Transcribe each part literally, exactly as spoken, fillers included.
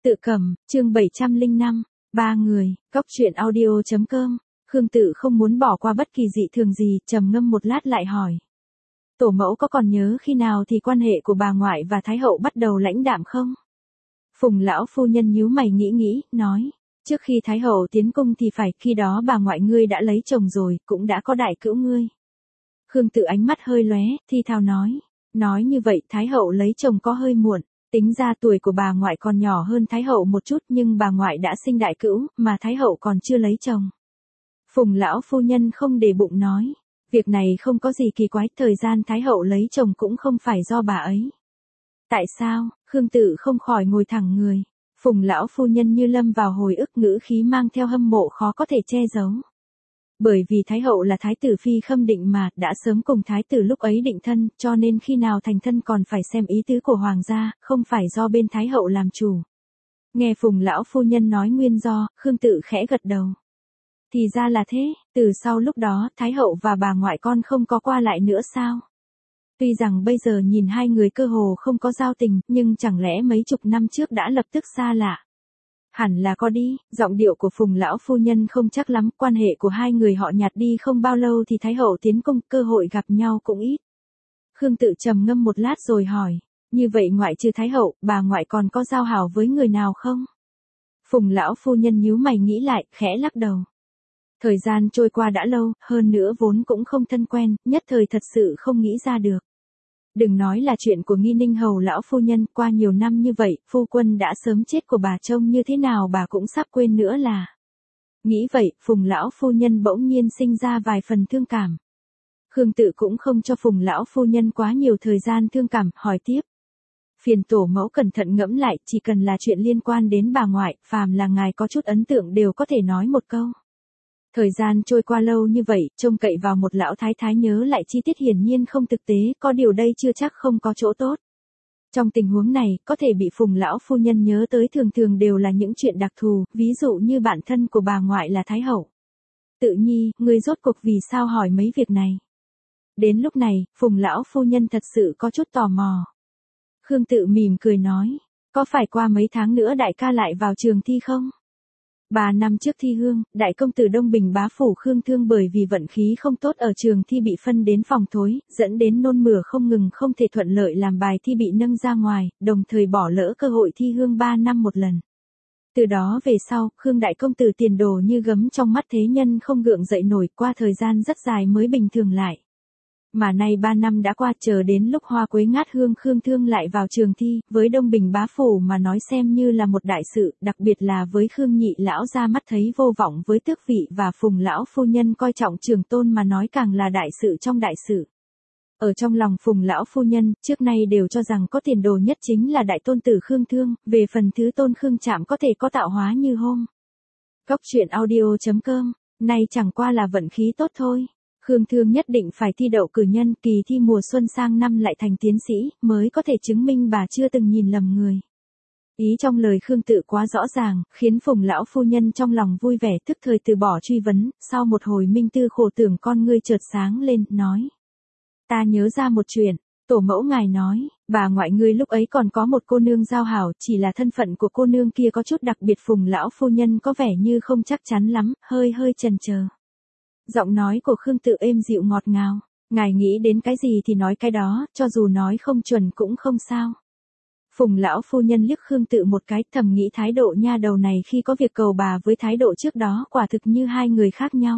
Tự cầm, chương bảy trăm lẻ năm, ba người, Cóc truyện audio chấm com. Khương Tự không muốn bỏ qua bất kỳ dị thường gì, trầm ngâm một lát lại hỏi. Tổ mẫu có còn nhớ khi nào thì quan hệ của bà ngoại và Thái hậu bắt đầu lãnh đạm không? Phùng lão phu nhân nhíu mày nghĩ nghĩ, nói. Trước khi Thái hậu tiến cung thì phải, khi đó bà ngoại ngươi đã lấy chồng rồi, cũng đã có đại cữu ngươi. Khương Tự ánh mắt hơi lóe, thi thào nói. Nói như vậy Thái hậu lấy chồng có hơi muộn. Tính ra tuổi của bà ngoại còn nhỏ hơn Thái hậu một chút, nhưng bà ngoại đã sinh đại cữu, mà Thái hậu còn chưa lấy chồng. Phùng lão phu nhân không để bụng nói. Việc này không có gì kỳ quái, thời gian Thái hậu lấy chồng cũng không phải do bà ấy. Tại sao? Khương Tự không khỏi ngồi thẳng người. Phùng lão phu nhân như lâm vào hồi ức, ngữ khí mang theo hâm mộ khó có thể che giấu. Bởi vì Thái hậu là Thái tử phi Khâm Định mà, đã sớm cùng Thái tử lúc ấy định thân, cho nên khi nào thành thân còn phải xem ý tứ của hoàng gia, không phải do bên Thái hậu làm chủ. Nghe Phùng lão phu nhân nói nguyên do, Khương Tự khẽ gật đầu. Thì ra là thế, từ sau lúc đó, Thái hậu và bà ngoại con không có qua lại nữa sao? Tuy rằng bây giờ nhìn hai người cơ hồ không có giao tình, nhưng chẳng lẽ mấy chục năm trước đã lập tức xa lạ? Hẳn là có đi, giọng điệu của Phùng lão phu nhân không chắc lắm, quan hệ của hai người họ nhạt đi không bao lâu thì Thái hậu tiến cung, cơ hội gặp nhau cũng ít. Khương Tự trầm ngâm một lát rồi hỏi, như vậy ngoại trừ Thái hậu, bà ngoại còn có giao hảo với người nào không? Phùng lão phu nhân nhíu mày nghĩ lại, khẽ lắc đầu. Thời gian trôi qua đã lâu, hơn nữa vốn cũng không thân quen, nhất thời thật sự không nghĩ ra được. Đừng nói là chuyện của Nghi Ninh hầu lão phu nhân, qua nhiều năm như vậy, phu quân đã sớm chết của bà trông như thế nào bà cũng sắp quên nữa là. Nghĩ vậy, Phùng lão phu nhân bỗng nhiên sinh ra vài phần thương cảm. Khương Tự cũng không cho Phùng lão phu nhân quá nhiều thời gian thương cảm, hỏi tiếp. Phiền tổ mẫu cẩn thận ngẫm lại, chỉ cần là chuyện liên quan đến bà ngoại, phàm là ngài có chút ấn tượng đều có thể nói một câu. Thời gian trôi qua lâu như vậy, trông cậy vào một lão thái thái nhớ lại chi tiết hiển nhiên không thực tế, có điều đây chưa chắc không có chỗ tốt. Trong tình huống này, có thể bị Phùng lão phu nhân nhớ tới thường thường đều là những chuyện đặc thù, ví dụ như bạn thân của bà ngoại là Thái hậu. Tự nhi, ngươi rốt cuộc vì sao hỏi mấy việc này? Đến lúc này, Phùng lão phu nhân thật sự có chút tò mò. Khương Tự mỉm cười nói, có phải qua mấy tháng nữa đại ca lại vào trường thi không? Ba năm trước thi hương, đại công tử Đông Bình bá phủ Khương Thương bởi vì vận khí không tốt ở trường thi bị phân đến phòng thối, dẫn đến nôn mửa không ngừng không thể thuận lợi làm bài thi bị nâng ra ngoài, đồng thời bỏ lỡ cơ hội thi hương ba năm một lần. Từ đó về sau, Khương đại công tử tiền đồ như gấm trong mắt thế nhân không gượng dậy nổi, qua thời gian rất dài mới bình thường lại. Mà nay ba năm đã qua, chờ đến lúc hoa quế ngát hương, Khương Thương lại vào trường thi, với Đông Bình bá phủ mà nói xem như là một đại sự, đặc biệt là với Khương nhị lão ra mắt thấy vô vọng với tước vị và Phùng lão phu nhân coi trọng trường tôn mà nói càng là đại sự trong đại sự. Ở trong lòng Phùng lão phu nhân, trước nay đều cho rằng có tiền đồ nhất chính là đại tôn tử Khương Thương, về phần thứ tôn Khương Trạm có thể có tạo hóa như hôm. Cóc truyện audio chấm com, nay chẳng qua là vận khí tốt thôi. Khương Thương nhất định phải thi đậu cử nhân, kỳ thi mùa xuân sang năm lại thành tiến sĩ, mới có thể chứng minh bà chưa từng nhìn lầm người. Ý trong lời Khương Tự quá rõ ràng, khiến Phùng lão phu nhân trong lòng vui vẻ, tức thời từ bỏ truy vấn, sau một hồi minh tư khổ tưởng con ngươi chợt sáng lên, nói. Ta nhớ ra một chuyện, tổ mẫu ngài nói, bà ngoại ngươi lúc ấy còn có một cô nương giao hảo, chỉ là thân phận của cô nương kia có chút đặc biệt. Phùng lão phu nhân có vẻ như không chắc chắn lắm, hơi hơi chần chờ. Giọng nói của Khương Tự êm dịu ngọt ngào, ngài nghĩ đến cái gì thì nói cái đó, cho dù nói không chuẩn cũng không sao. Phùng lão phu nhân liếc Khương Tự một cái, thầm nghĩ thái độ nha đầu này khi có việc cầu bà với thái độ trước đó quả thực như hai người khác nhau.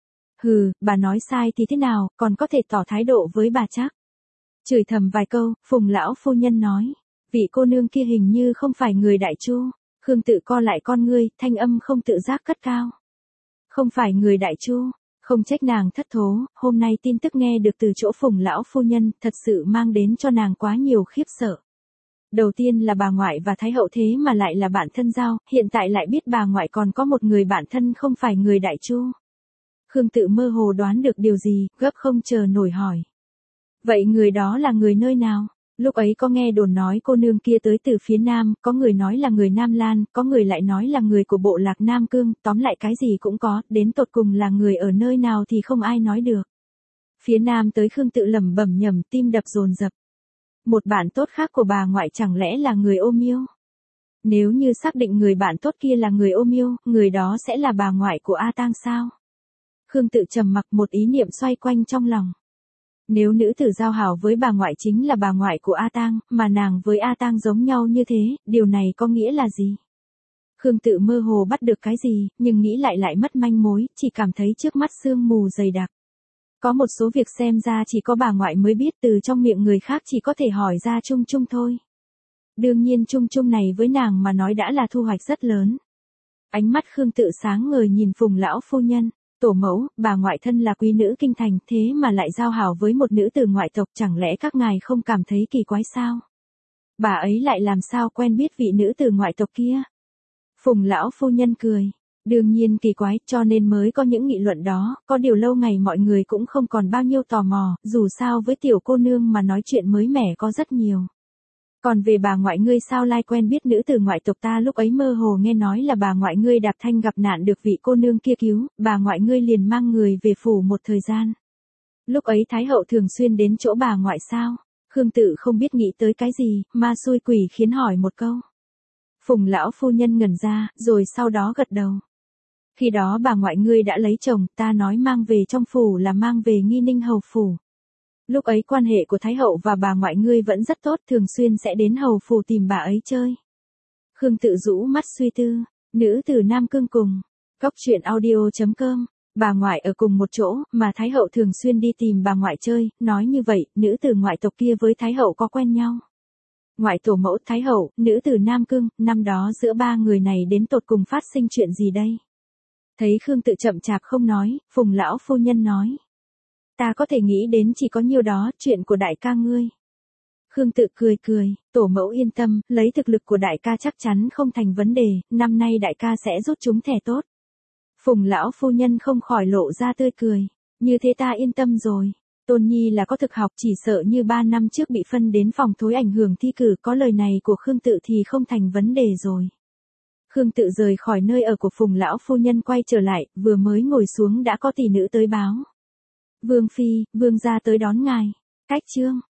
Hừ, bà nói sai thì thế nào, còn có thể tỏ thái độ với bà chắc. Chửi thầm vài câu, Phùng lão phu nhân nói, vị cô nương kia hình như không phải người Đại Chu. Khương Tự co lại con ngươi, thanh âm không tự giác cất cao. Không phải người Đại Chu. Không trách nàng thất thố, hôm nay tin tức nghe được từ chỗ Phùng lão phu nhân, thật sự mang đến cho nàng quá nhiều khiếp sợ. Đầu tiên là bà ngoại và Thái hậu thế mà lại là bạn thân giao, hiện tại lại biết bà ngoại còn có một người bạn thân không phải người Đại Chu. Khương Tự mơ hồ đoán được điều gì, gấp không chờ nổi hỏi. Vậy người đó là người nơi nào? Lúc ấy có nghe đồn nói cô nương kia tới từ phía Nam, có người nói là người Nam Lan, có người lại nói là người của bộ lạc Nam Cương, tóm lại cái gì cũng có, đến tột cùng là người ở nơi nào thì không ai nói được. Phía Nam tới Khương Tự lẩm bẩm nhẩm, tim đập dồn dập. Một bạn tốt khác của bà ngoại chẳng lẽ là người Ô Miêu? Nếu như xác định người bạn tốt kia là người ôm yêu, người đó sẽ là bà ngoại của A Tang sao? Khương Tự trầm mặc, một ý niệm xoay quanh trong lòng. Nếu nữ tử giao hảo với bà ngoại chính là bà ngoại của A Tang, mà nàng với A Tang giống nhau như thế, điều này có nghĩa là gì? Khương Tự mơ hồ bắt được cái gì, nhưng nghĩ lại lại mất manh mối, chỉ cảm thấy trước mắt sương mù dày đặc. Có một số việc xem ra chỉ có bà ngoại mới biết, từ trong miệng người khác chỉ có thể hỏi ra chung chung thôi. Đương nhiên chung chung này với nàng mà nói đã là thu hoạch rất lớn. Ánh mắt Khương Tự sáng ngời nhìn Phùng lão phu nhân. Tổ mẫu, bà ngoại thân là quý nữ kinh thành, thế mà lại giao hảo với một nữ từ ngoại tộc, chẳng lẽ các ngài không cảm thấy kỳ quái sao? Bà ấy lại làm sao quen biết vị nữ từ ngoại tộc kia? Phùng lão phu nhân cười. Đương nhiên kỳ quái, cho nên mới có những nghị luận đó, có điều lâu ngày mọi người cũng không còn bao nhiêu tò mò, dù sao với tiểu cô nương mà nói chuyện mới mẻ có rất nhiều. Còn về bà ngoại ngươi sao lai quen biết nữ từ ngoại tộc, ta lúc ấy mơ hồ nghe nói là bà ngoại ngươi đạp thanh gặp nạn được vị cô nương kia cứu, bà ngoại ngươi liền mang người về phủ một thời gian. Lúc ấy Thái hậu thường xuyên đến chỗ bà ngoại sao? Khương Tự không biết nghĩ tới cái gì, ma xui quỷ khiến hỏi một câu. Phùng lão phu nhân ngẩn ra, rồi sau đó gật đầu. Khi đó bà ngoại ngươi đã lấy chồng, ta nói mang về trong phủ là mang về Nghi Ninh hầu phủ. Lúc ấy quan hệ của Thái hậu và bà ngoại ngươi vẫn rất tốt, thường xuyên sẽ đến hầu phủ tìm bà ấy chơi. Khương Tự rũ mắt suy tư, nữ từ Nam Cương cùng. Cóc truyện audio chấm com, bà ngoại ở cùng một chỗ, mà Thái hậu thường xuyên đi tìm bà ngoại chơi, nói như vậy, nữ từ ngoại tộc kia với Thái hậu có quen nhau. Ngoại tổ mẫu, Thái hậu, nữ từ Nam Cương, năm đó giữa ba người này đến tột cùng phát sinh chuyện gì đây? Thấy Khương Tự chậm chạp không nói, Phùng lão phu nhân nói. Ta có thể nghĩ đến chỉ có nhiêu đó, chuyện của đại ca ngươi. Khương Tự cười cười, tổ mẫu yên tâm, lấy thực lực của đại ca chắc chắn không thành vấn đề, năm nay đại ca sẽ rút chúng thẻ tốt. Phùng lão phu nhân không khỏi lộ ra tươi cười, như thế ta yên tâm rồi. Tôn Nhi là có thực học, chỉ sợ như ba năm trước bị phân đến phòng thối ảnh hưởng thi cử, có lời này của Khương Tự thì không thành vấn đề rồi. Khương Tự rời khỏi nơi ở của Phùng lão phu nhân quay trở lại, vừa mới ngồi xuống đã có tỷ nữ tới báo. Vương phi, vương gia tới đón ngài. Cách chương